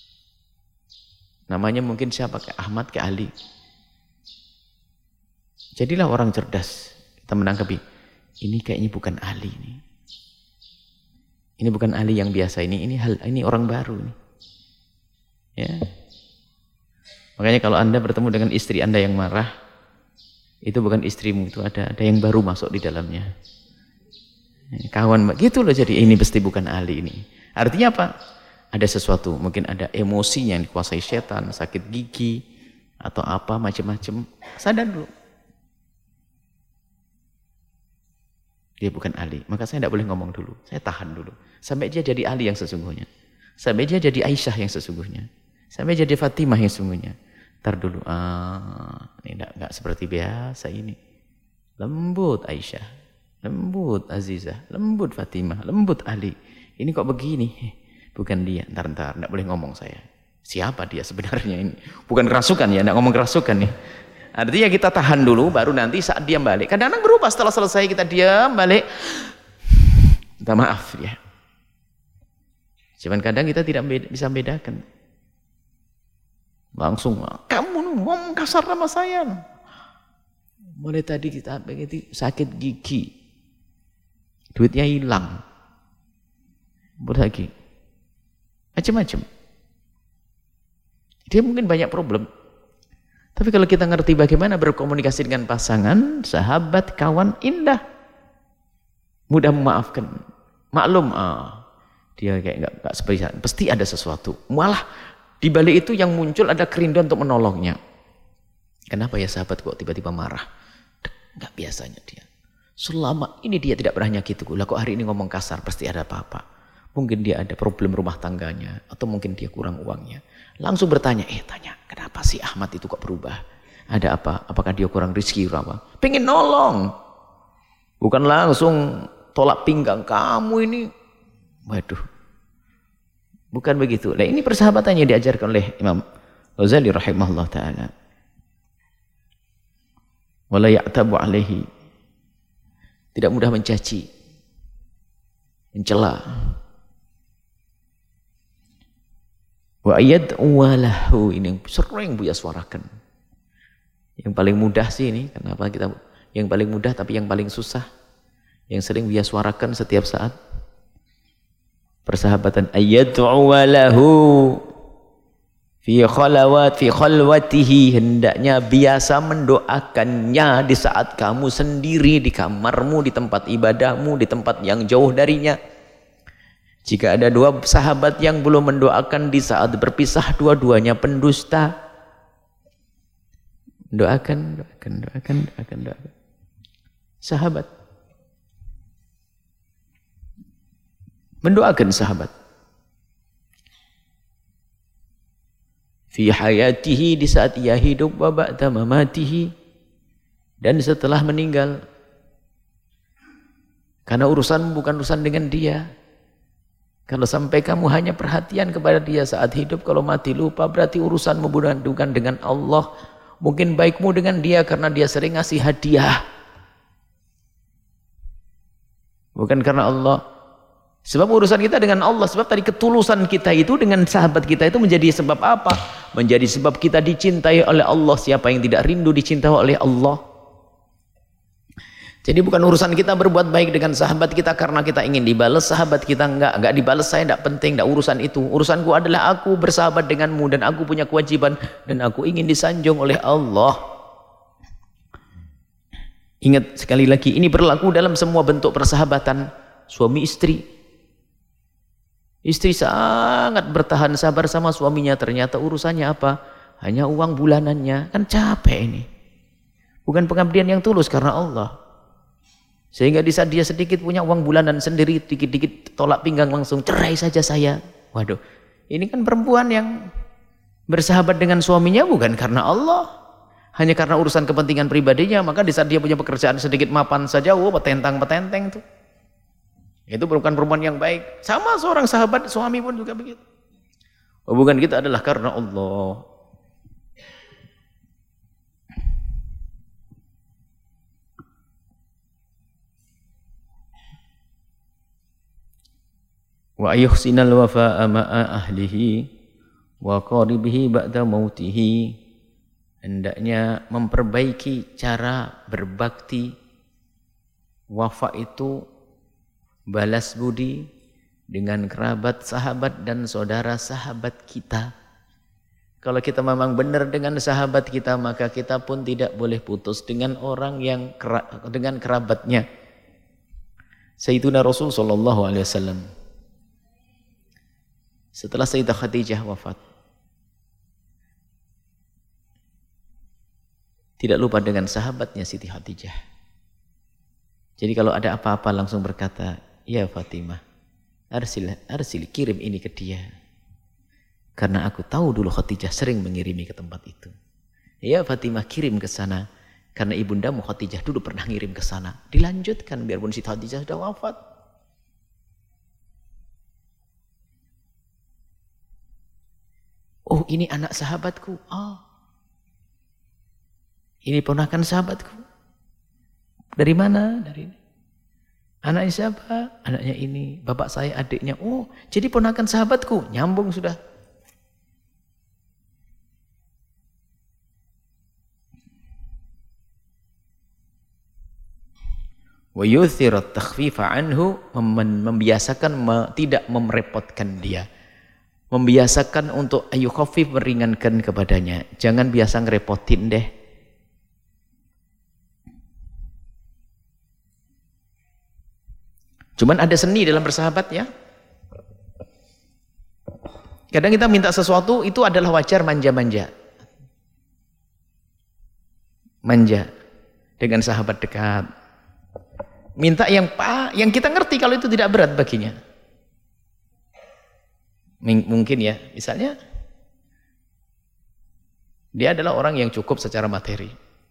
Namanya mungkin siapa? Kayak Ahmad, kayak Ali. Jadilah orang cerdas. Kita menanggapi, ini kayaknya bukan ahli ini. Ini bukan ahli yang biasa ini, ini hal ini orang baru nih. Ya. Makanya kalau Anda bertemu dengan istri Anda yang marah, itu bukan istrimu, itu ada ada yang baru masuk di dalamnya. Kawan gitu loh, jadi ini pasti bukan ahli ini. Artinya apa? Ada sesuatu, mungkin ada emosi yang dikuasai setan, sakit gigi atau apa macam-macam. Sadar dulu. Dia bukan ahli, maka saya tidak boleh ngomong dulu. Saya tahan dulu sampai dia jadi ahli yang sesungguhnya. Sampai dia jadi Aisyah yang sesungguhnya. Sampai jadi Fatimah yang sesungguhnya. Ntar dulu, ah, ini enggak, enggak seperti biasa ini. Lembut Aisyah, lembut Azizah, lembut Fatimah, lembut Ali. Ini kok begini? Bukan dia. Ntar-ntar, enggak boleh ngomong saya. Siapa dia sebenarnya ini? Bukan kerasukan ya, enggak ngomong kerasukan nih. Artinya kita tahan dulu, baru nanti saat dia balik. Kadang-kadang berubah setelah selesai kita diam balik. Minta maaf ya. Cuman kadang kita tidak bisa bedakan. Langsung, kamu ngomong kasar sama saya. Mulai tadi kita begitu sakit gigi, duitnya hilang, lagi, macam-macam. Dia mungkin banyak problem. Tapi kalau kita ngerti bagaimana berkomunikasi dengan pasangan, sahabat, kawan, indah, mudah memaafkan. Maklum, ah, dia kayak nggak nggak seperti, pasti ada sesuatu. Malah di balik itu yang muncul ada kerinduan untuk menolongnya. Kenapa ya sahabat kok tiba-tiba marah? Nggak biasanya dia. Selama ini dia tidak pernah nyakitku. Lah kok hari ini ngomong kasar, pasti ada apa-apa. Mungkin dia ada problem rumah tangganya, atau mungkin dia kurang uangnya. Langsung bertanya, eh tanya, kenapa sih Ahmad itu kok berubah? Ada apa? Apakah dia kurang rezeki atau apa? Pengen nolong. Bukan langsung tolak pinggang, kamu ini. Waduh. Bukan begitu. Nah, ini persahabatan yang diajarkan oleh Imam Ghazali rahimahullah ta'ala. Wala ya'tabu alaihi. Tidak mudah mencaci, mencela. Wa yad'u lahu, ini yang sering Buya suarakan. Yang paling mudah sih ini, kenapa kita yang paling mudah tapi yang paling susah. Yang sering Buya suarakan setiap saat. Persahabatan ayad'u lahu fi khalawat fi khalwatihi, hendaknya biasa mendoakannya di saat kamu sendiri di kamarmu, di tempat ibadahmu, di tempat yang jauh darinya. Jika ada dua sahabat yang belum mendoakan di saat berpisah, dua-duanya pendusta. Doakan, doakan, doakan, doakan, doakan. Sahabat mendoakan sahabat. Fi hayatihi, di saat ia hidup, wa ba'da mamatihi, dan setelah meninggal. Karena urusan bukan urusan dengan dia. Kalau sampai kamu hanya perhatian kepada dia saat hidup, kalau mati lupa, berarti urusanmu bukan dengan Allah. Mungkin baikmu dengan dia karena dia sering ngasih hadiah, bukan karena Allah. Sebab urusan kita dengan Allah, sebab tadi ketulusan kita itu dengan sahabat kita itu menjadi sebab apa? Menjadi sebab kita dicintai oleh Allah. Siapa yang tidak rindu dicintai oleh Allah? Jadi bukan urusan kita berbuat baik dengan sahabat kita karena kita ingin dibalas, sahabat kita enggak, enggak dibalas saya enggak penting, enggak urusan itu. Urusanku adalah aku bersahabat denganmu dan aku punya kewajiban dan aku ingin disanjung oleh Allah. Ingat sekali lagi, ini berlaku dalam semua bentuk persahabatan suami istri. Istri sangat bertahan sabar sama suaminya, ternyata urusannya apa? Hanya uang bulanannya, kan capek ini. Bukan pengabdian yang tulus karena Allah. Sehingga di saat dia sedikit punya uang bulanan sendiri, dikit-dikit tolak pinggang langsung, cerai saja saya. Waduh, ini kan perempuan yang bersahabat dengan suaminya bukan karena Allah, hanya karena urusan kepentingan pribadinya. Maka di saat dia punya pekerjaan sedikit mapan saja, oh petentang-petenteng tuh. Itu bukan perempuan yang baik. Sama seorang sahabat suami pun juga begitu. Hubungan kita adalah karena Allah. Wa yuhsinal wafa'a ma'a ahlihi wa qaribihi ba'da mautihi, hendaknya memperbaiki cara berbakti. Wafa itu balas budi dengan kerabat, sahabat dan saudara sahabat kita. Kalau kita memang benar dengan sahabat kita, maka kita pun tidak boleh putus dengan orang yang dengan kerabatnya. Sayyiduna Rasul sallallahu alaihi wasallam setelah Sayyidah Khadijah wafat, tidak lupa dengan sahabatnya Siti Khadijah. Jadi kalau ada apa-apa langsung berkata, "Ya Fatimah, arsil, arsil kirim ini ke dia. Karena aku tahu dulu Khadijah sering mengirimi ke tempat itu. Ya Fatimah, kirim ke sana. Karena ibundamu Khadijah dulu pernah ngirim ke sana." Dilanjutkan biarpun Siti Khadijah sudah wafat. Oh, ini anak sahabatku. Oh, ini ponakan sahabatku. Dari mana? Dari ini. Anaknya siapa? Anaknya ini. Bapak saya, adiknya. Oh, jadi ponakan sahabatku. Nyambung sudah. Wa yuthir at-takhfifa anhu, membiasakan tidak merepotkan dia. Membiasakan untuk ayu khafif, meringankan kepadanya. Jangan biasa ngerepotin deh. Cuman ada seni dalam bersahabat ya. Kadang kita minta sesuatu itu adalah wajar manja-manja. Manja dengan sahabat dekat. Minta yang pa, yang kita ngerti kalau itu tidak berat baginya. Mungkin ya, misalnya dia adalah orang yang cukup secara materi.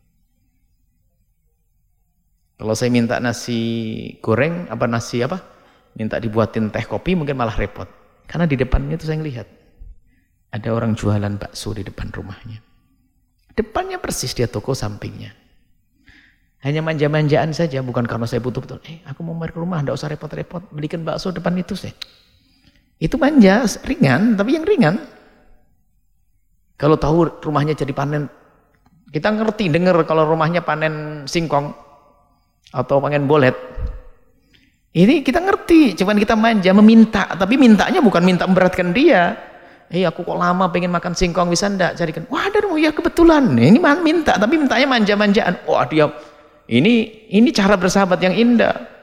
Kalau saya minta nasi goreng, apa nasi apa, minta dibuatin teh kopi, mungkin malah repot. Karena di depannya itu saya lihat ada orang jualan bakso di depan rumahnya. Depannya persis dia toko sampingnya. Hanya manja-manjaan saja, bukan karena saya butuh betul. Eh, aku mau main ke rumah, enggak usah repot-repot, belikan bakso depan itu sih. Itu manja, ringan, tapi yang ringan. Kalau tahu rumahnya jadi panen, kita ngerti, dengar kalau rumahnya panen singkong atau panen bolet. Ini kita ngerti, cuman kita manja, meminta, tapi mintanya bukan minta memberatkan dia. Eh, aku kok lama pengen makan singkong, bisa enggak carikan? Wah, ada, oh ya kebetulan. Ini minta, tapi mintanya manja-manjaan. Wah, dia ini ini cara bersahabat yang indah.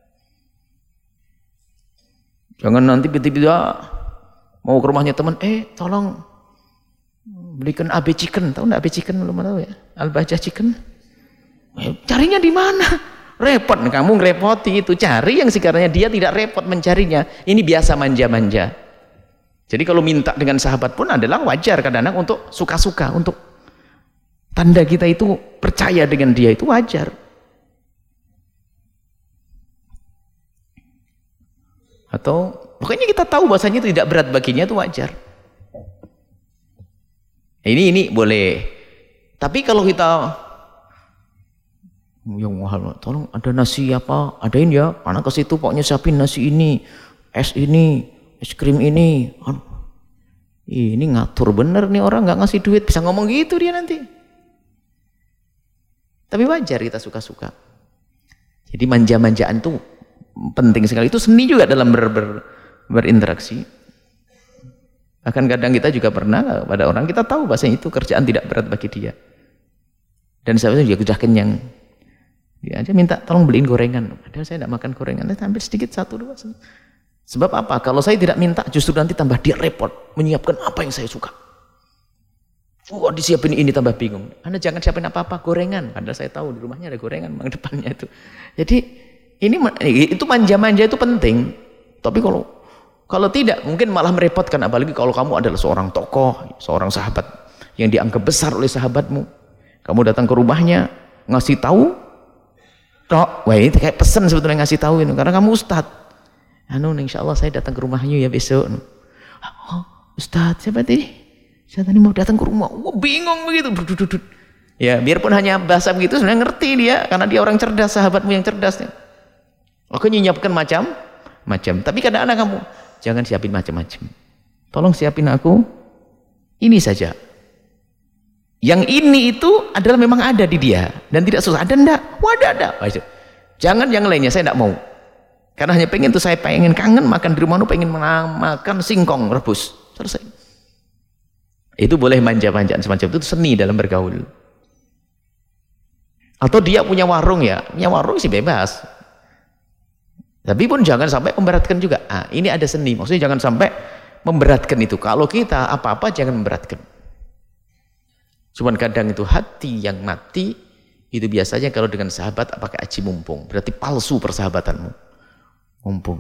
Jangan nanti tiba-tiba mau ke rumahnya teman, eh tolong belikan A B chicken, tahu enggak A B chicken, belum tahu ya? Al-Bajah chicken. Eh, carinya di mana? Repot, kamu ngerepoti itu, cari yang sekiranya dia tidak repot mencarinya. Ini biasa manja-manja. Jadi kalau minta dengan sahabat pun adalah wajar kadang-kadang untuk suka-suka, untuk tanda kita itu percaya dengan dia itu wajar. Atau pokoknya kita tahu bahasanya itu tidak berat baginya, itu wajar. Ini ini boleh. Tapi kalau kita yang mahal, tolong ada nasi apa, adain ya, anak ke situ pokoknya siapin nasi ini, es ini, es krim ini. Ini ngatur bener nih orang, nggak ngasih duit, bisa ngomong gitu dia nanti. Tapi wajar kita suka-suka. Jadi manja-manjaan tuh penting sekali, itu seni juga dalam ber, ber, berinteraksi. Bahkan kadang kita juga pernah pada orang kita tahu bahasanya itu kerjaan tidak berat bagi dia, dan sahabatnya juga sudah kenyang, dia aja minta tolong beliin gorengan, padahal saya tidak makan gorengan, saya ambil sedikit satu dua. Sebab apa? Kalau saya tidak minta justru nanti tambah dia repot menyiapkan apa yang saya suka. Wah, disiapin ini tambah bingung. Anda jangan siapin apa-apa, gorengan, padahal saya tahu di rumahnya ada gorengan memang depannya itu. Jadi ini itu manja-manja itu penting. Tapi kalau kalau tidak mungkin malah merepotkan, apalagi kalau kamu adalah seorang tokoh, seorang sahabat yang dianggap besar oleh sahabatmu. Kamu datang ke rumahnya ngasih tahu, tok, wah ini kayak pesan sebetulnya ngasih tahu ini, karena kamu ustad. Anu, insyaallah saya datang ke rumahnya ya besok. Oh, ustad siapa tadi? Saya tadi mau datang ke rumah. Wah, bingung begitu. Ya, biarpun hanya bahasa begitu sebenarnya ngerti dia, karena dia orang cerdas, sahabatmu yang cerdas. Aku nyiapkan macam-macam, tapi kadang-kadang kamu jangan siapin macam-macam. Tolong siapin aku ini saja. Yang ini itu adalah memang ada di dia dan tidak susah. Ada enggak? Wadah ada. Jangan yang lainnya, saya tidak mau. Karena hanya pengen tuh, saya pengen kangen makan di rumah, pengen makan singkong rebus. Selesai. Itu boleh manja-manjaan semacam itu, itu seni dalam bergaul. Atau dia punya warung ya, punya warung sih bebas. Tapi pun jangan sampai memberatkan juga. Ah, ini ada seni, maksudnya jangan sampai memberatkan itu. Kalau kita apa-apa jangan memberatkan. Cuman kadang itu hati yang mati, itu biasanya kalau dengan sahabat pakai aji mumpung. Berarti palsu persahabatanmu. Mumpung.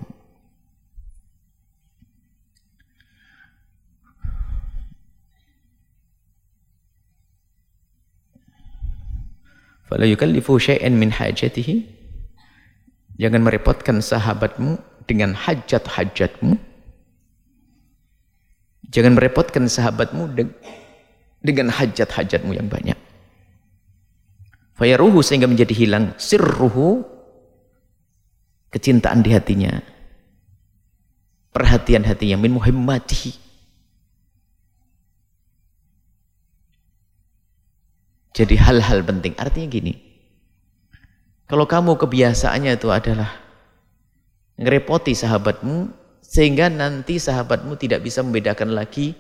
Fala yukallifu syai'an min hajatihi. Jangan merepotkan sahabatmu dengan hajat-hajatmu. Jangan merepotkan sahabatmu de dengan hajat-hajatmu yang banyak. Fayaruhu, sehingga menjadi hilang sirruhu, kecintaan di hatinya, perhatian hatinya, min muhimmatihi. Jadi hal-hal penting. Artinya gini, kalau kamu kebiasaannya itu adalah ngerepoti sahabatmu, sehingga nanti sahabatmu tidak bisa membedakan lagi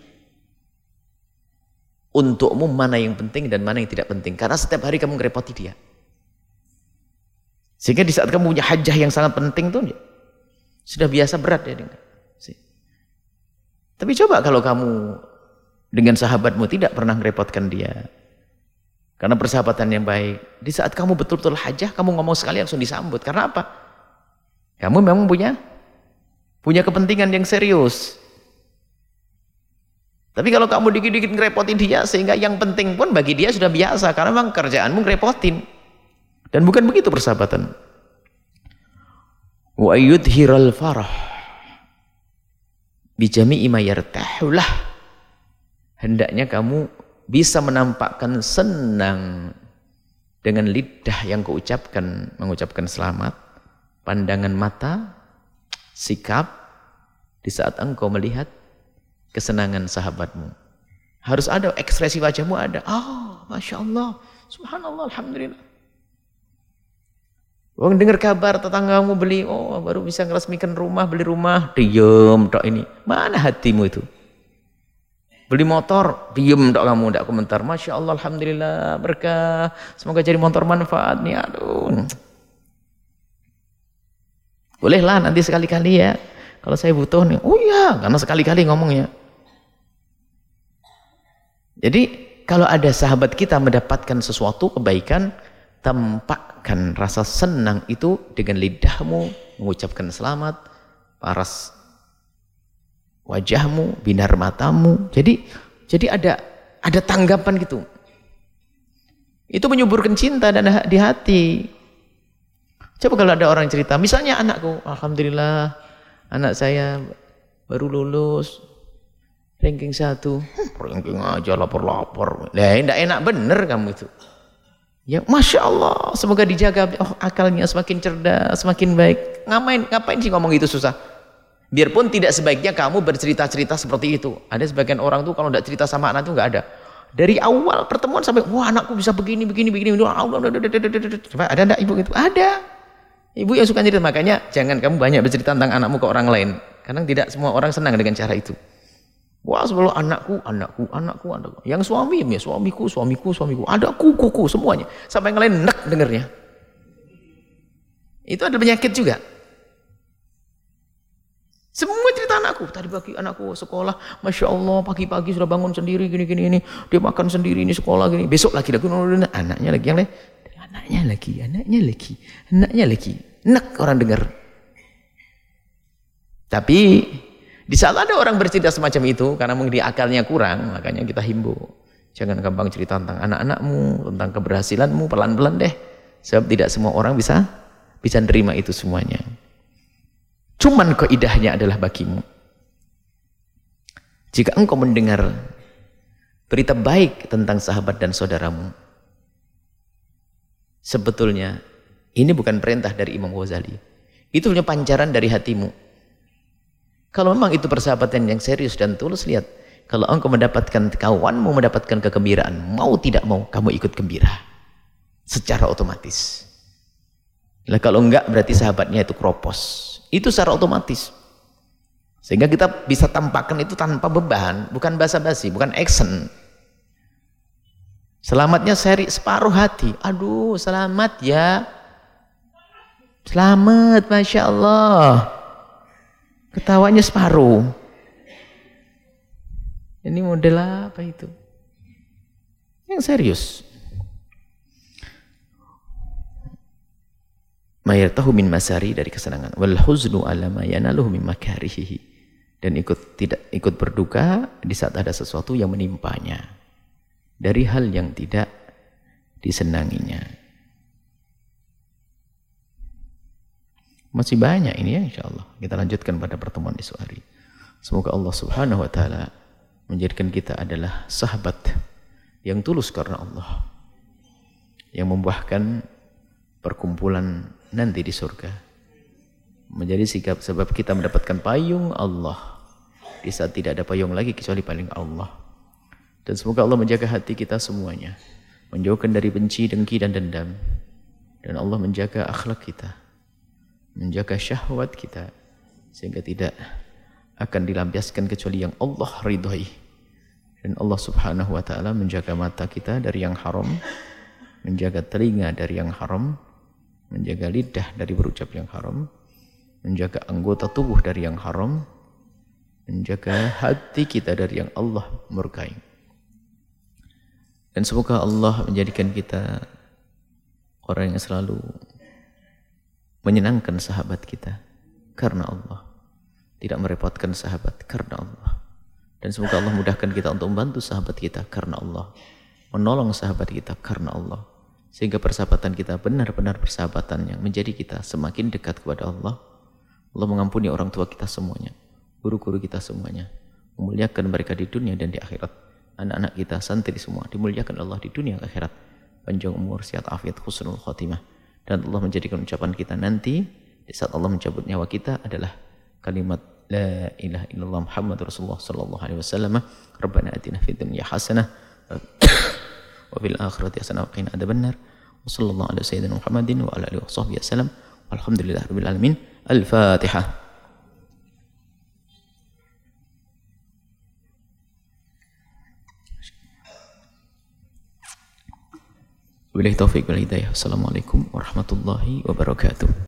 untukmu mana yang penting dan mana yang tidak penting. Karena setiap hari kamu ngerepoti dia. Sehingga di saat kamu punya hajah yang sangat penting tuh, sudah biasa berat ya. Tapi coba kalau kamu dengan sahabatmu tidak pernah ngerepotkan dia. Karena persahabatan yang baik. Di saat kamu betul-betul hajah, kamu ngomong sekali langsung disambut. Karena apa? Kamu memang punya punya kepentingan yang serius. Tapi kalau kamu dikit-dikit ngerepotin dia, sehingga yang penting pun bagi dia sudah biasa. Karena memang kerjaanmu ngerepotin. Dan bukan begitu persahabatan. Wa yudhiral farah bijami'i ma yartahulah. Hendaknya kamu bisa menampakkan senang dengan lidah yang keucapkan, mengucapkan selamat, pandangan mata, sikap, di saat engkau melihat kesenangan sahabatmu. Harus ada ekspresi wajahmu, ada. Oh, Masya Allah, Subhanallah, Alhamdulillah. Orang dengar kabar tetanggamu beli, oh baru bisa ngeresmikan rumah, beli rumah, diem dok ini. Mana hatimu itu? Beli motor, diem dok kamu, tidak komentar. Masya Allah, Alhamdulillah, berkah. Semoga jadi motor manfaat nih, aduh. Bolehlah nanti sekali-kali ya. Kalau saya butuh nih, oh iya, karena sekali-kali ngomongnya. Jadi kalau ada sahabat kita mendapatkan sesuatu kebaikan, tampakkan rasa senang itu dengan lidahmu, mengucapkan selamat, paras wajahmu, binar matamu. Jadi jadi ada ada tanggapan gitu. Itu menyuburkan cinta dan di hati. Coba kalau ada orang cerita, misalnya anakku, alhamdulillah anak saya baru lulus ranking satu. Ranking aja lapor-lapor. Lah enggak enak bener kamu itu. Ya, Masya Allah, semoga dijaga, oh, akalnya semakin cerdas, semakin baik. Ngapain, ngapain sih ngomong itu susah? Biarpun tidak sebaiknya kamu bercerita-cerita seperti itu. Ada sebagian orang tuh kalau tidak cerita sama anak tuh nggak ada. Dari awal pertemuan sampai, wah anakku bisa begini, begini, begini. Ada enggak ibu gitu? Ada. Ibu yang suka cerita, makanya jangan kamu banyak bercerita tentang anakmu ke orang lain. Karena tidak semua orang senang dengan cara itu. Wah sebelum anakku, anakku, anakku, anakku. Yang suami, ya suamiku, suamiku, suamiku. Ada kuku, semuanya. Sampai yang lain nek dengernya. Itu ada penyakit juga. Semua cerita anakku. Tadi pagi anakku sekolah, Masya Allah, pagi-pagi sudah bangun sendiri, gini-gini, ini. Dia makan sendiri, ini sekolah, gini. Besok lagi, lagi, anaknya lagi, yang lain. Anaknya lagi, anaknya lagi, anaknya lagi. Nek orang dengar. Tapi di saat ada orang bercerita semacam itu, karena mungkin akalnya kurang, makanya kita himbau. Jangan gampang cerita tentang anak-anakmu, tentang keberhasilanmu, pelan-pelan deh. Sebab tidak semua orang bisa bisa nerima itu semuanya. Cuman kaidahnya adalah bagimu. Jika engkau mendengar berita baik tentang sahabat dan saudaramu, sebetulnya ini bukan perintah dari Imam Ghazali. Itu hanya pancaran dari hatimu. Kalau memang itu persahabatan yang serius dan tulus, lihat, Kalau engkau mendapatkan kawanmu mendapatkan kegembiraan, mau tidak mau kamu ikut gembira secara otomatis. Nah, kalau enggak berarti sahabatnya itu keropos. Itu secara otomatis. Sehingga kita bisa tampakkan itu tanpa beban, bukan basa-basi, bukan action. Selamatnya seri separuh hati. Aduh, selamat ya. Selamat, Masya Allah. Ketawanya separuh. Ini model apa itu? Yang serius. Mayartahu min masari, dari kesenangan. Wal huznu ala ma yanaluhu min makarihihi. Dan ikut tidak ikut berduka di saat ada sesuatu yang menimpanya dari hal yang tidak disenanginya. Masih banyak ini ya, insyaallah. Kita lanjutkan pada pertemuan esok hari. Semoga Allah Subhanahu wa taala menjadikan kita adalah sahabat yang tulus karena Allah, yang membuahkan perkumpulan nanti di surga, menjadi sikap sebab kita mendapatkan payung Allah di saat tidak ada payung lagi kecuali payung Allah. Dan semoga Allah menjaga hati kita semuanya, menjauhkan dari benci, dengki dan dendam, dan Allah menjaga akhlak kita, menjaga syahwat kita, sehingga tidak akan dilampiaskan kecuali yang Allah ridhai. Dan Allah Subhanahu wa taala menjaga mata kita dari yang haram, menjaga telinga dari yang haram, menjaga lidah dari berucap yang haram, menjaga anggota tubuh dari yang haram, menjaga hati kita dari yang Allah murkai. Dan semoga Allah menjadikan kita orang yang selalu menyenangkan sahabat kita karena Allah, tidak merepotkan sahabat karena Allah. Dan semoga Allah mudahkan kita untuk membantu sahabat kita karena Allah, menolong sahabat kita karena Allah, sehingga persahabatan kita benar-benar persahabatan yang menjadi kita semakin dekat kepada Allah. Allah mengampuni orang tua kita semuanya, guru-guru kita semuanya, memuliakan mereka di dunia dan di akhirat. Anak-anak kita, santri semua dimuliakan Allah di dunia dan akhirat, panjang umur, sehat afiat, husnul khotimah. Dan Allah menjadikan ucapan kita nanti di saat Allah mencabut nyawa kita adalah kalimat la ilaha illallah Muhammadur Rasulullah sallallahu alaihi wasallam. Rabbana atina fid dunya hasanah wa fil akhirati hasanah wa qina adzabannar. Wa sallallahu ala sayyidina Muhammadin wa ala alihi washabbihi wasallam. Walhamdulillahirabbil alamin. Al-Fatihah. Wabillahi taufiq wal hidayah. Assalamualaikum warahmatullahi wabarakatuh.